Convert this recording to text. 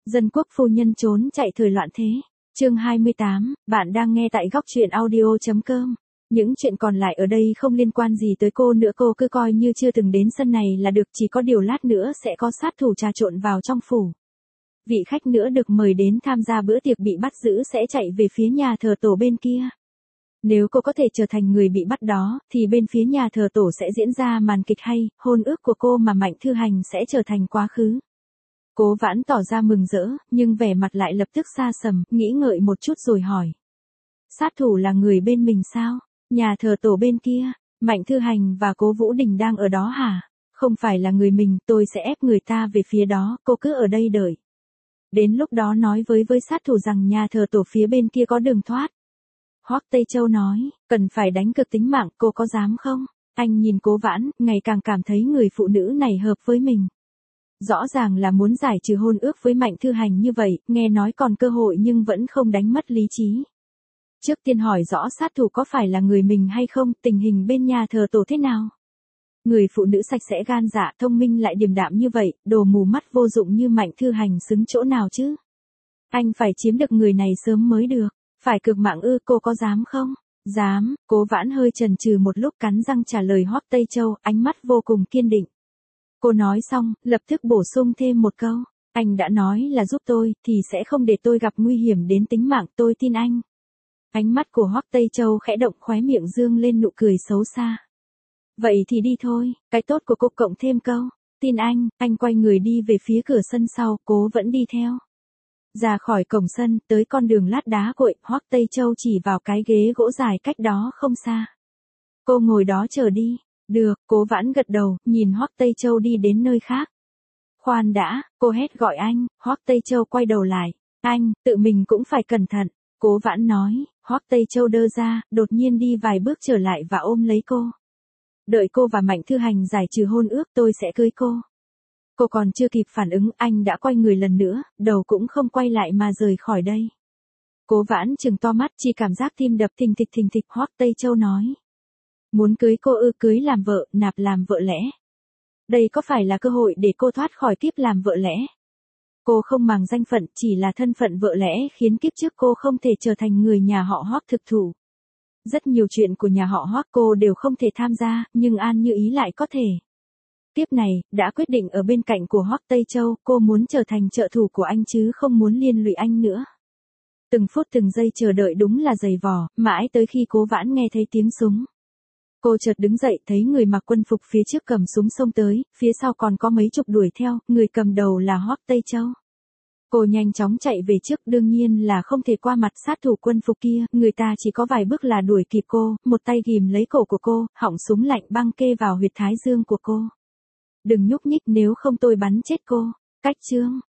Dân quốc phu nhân trốn chạy thời loạn thế. Chương 28, bạn đang nghe tại góc truyện audio.com. Những chuyện còn lại ở đây không liên quan gì tới cô nữa, cô cứ coi như chưa từng đến sân này là được, chỉ có điều lát nữa sẽ có sát thủ trà trộn vào trong phủ. Vị khách nữa được mời đến tham gia bữa tiệc bị bắt giữ sẽ chạy về phía nhà thờ tổ bên kia. Nếu cô có thể trở thành người bị bắt đó, thì bên phía nhà thờ tổ sẽ diễn ra màn kịch hay, hôn ước của cô mà Mạnh Thư Hành sẽ trở thành quá khứ. Cố Vãn tỏ ra mừng rỡ, nhưng vẻ mặt lại lập tức xa sầm, nghĩ ngợi một chút rồi hỏi. Sát thủ là người bên mình sao? Nhà thờ tổ bên kia, Mạnh Thư Hành và Cố Vũ Đình đang ở đó hả? Không phải là người mình, tôi sẽ ép người ta về phía đó, cô cứ ở đây đợi. Đến lúc đó nói với sát thủ rằng nhà thờ tổ phía bên kia có đường thoát. Hoắc Tây Châu nói, cần phải đánh cược tính mạng, cô có dám không? Anh nhìn Cố Vãn, ngày càng cảm thấy người phụ nữ này hợp với mình. Rõ ràng là muốn giải trừ hôn ước với Mạnh Thư Hành như vậy, nghe nói còn cơ hội nhưng vẫn không đánh mất lý trí. Trước tiên hỏi rõ sát thủ có phải là người mình hay không, tình hình bên nhà thờ tổ thế nào? Người phụ nữ sạch sẽ gan dạ, thông minh lại điềm đạm như vậy, đồ mù mắt vô dụng như Mạnh Thư Hành xứng chỗ nào chứ? Anh phải chiếm được người này sớm mới được. Phải cược mạng ư, cô có dám không? Dám. Cố Vãn hơi chần chừ một lúc cắn răng trả lời Hoắc Tây Châu, ánh mắt vô cùng kiên định. Cô nói xong, lập tức bổ sung thêm một câu. Anh đã nói là giúp tôi, thì sẽ không để tôi gặp nguy hiểm đến tính mạng, tôi tin anh. Ánh mắt của Hoắc Tây Châu khẽ động, khóe miệng dương lên nụ cười xấu xa. Vậy thì đi thôi, cái tốt của cô cộng thêm câu. Tin anh quay người đi về phía cửa sân sau, Cố vẫn đi theo. Ra khỏi cổng sân, tới con đường lát đá cội, Hoắc Tây Châu chỉ vào cái ghế gỗ dài cách đó không xa. Cô ngồi đó chờ đi. Được, Cố Vãn gật đầu, nhìn Hoắc Tây Châu đi đến nơi khác. Khoan đã, cô hét gọi anh, Hoắc Tây Châu quay đầu lại. Anh, tự mình cũng phải cẩn thận. Cố Vãn nói, Hoắc Tây Châu đơ ra, đột nhiên đi vài bước trở lại và ôm lấy cô. Đợi cô và Mạnh Thư Hành giải trừ hôn ước tôi sẽ cưới cô. Cô còn chưa kịp phản ứng, anh đã quay người lần nữa, đầu cũng không quay lại mà rời khỏi đây. Cố Vãn trừng to mắt, chỉ cảm giác tim đập thình thịch, Hoắc Tây Châu nói. Muốn cưới cô ư? Cưới làm vợ, nạp làm vợ lẽ. Đây có phải là cơ hội để cô thoát khỏi kiếp làm vợ lẽ? Cô không màng danh phận, chỉ là thân phận vợ lẽ khiến kiếp trước cô không thể trở thành người nhà họ Hoắc thực thụ. Rất nhiều chuyện của nhà họ Hoắc cô đều không thể tham gia, nhưng An Như Ý lại có thể. Tiếp này, đã quyết định ở bên cạnh của Hoắc Tây Châu, cô muốn trở thành trợ thủ của anh chứ không muốn liên lụy anh nữa. Từng phút từng giây chờ đợi đúng là dày vò, mãi tới khi Cố Vãn nghe thấy tiếng súng. Cô chợt đứng dậy, thấy người mặc quân phục phía trước cầm súng xông tới, phía sau còn có mấy chục đuổi theo, người cầm đầu là Hoắc Tây Châu. Cô nhanh chóng chạy về trước, đương nhiên là không thể qua mặt sát thủ quân phục kia, người ta chỉ có vài bước là đuổi kịp cô, một tay ghìm lấy cổ của cô, họng súng lạnh băng kê vào huyệt thái dương của cô. Đừng nhúc nhích, nếu không tôi bắn chết cô. Cách chương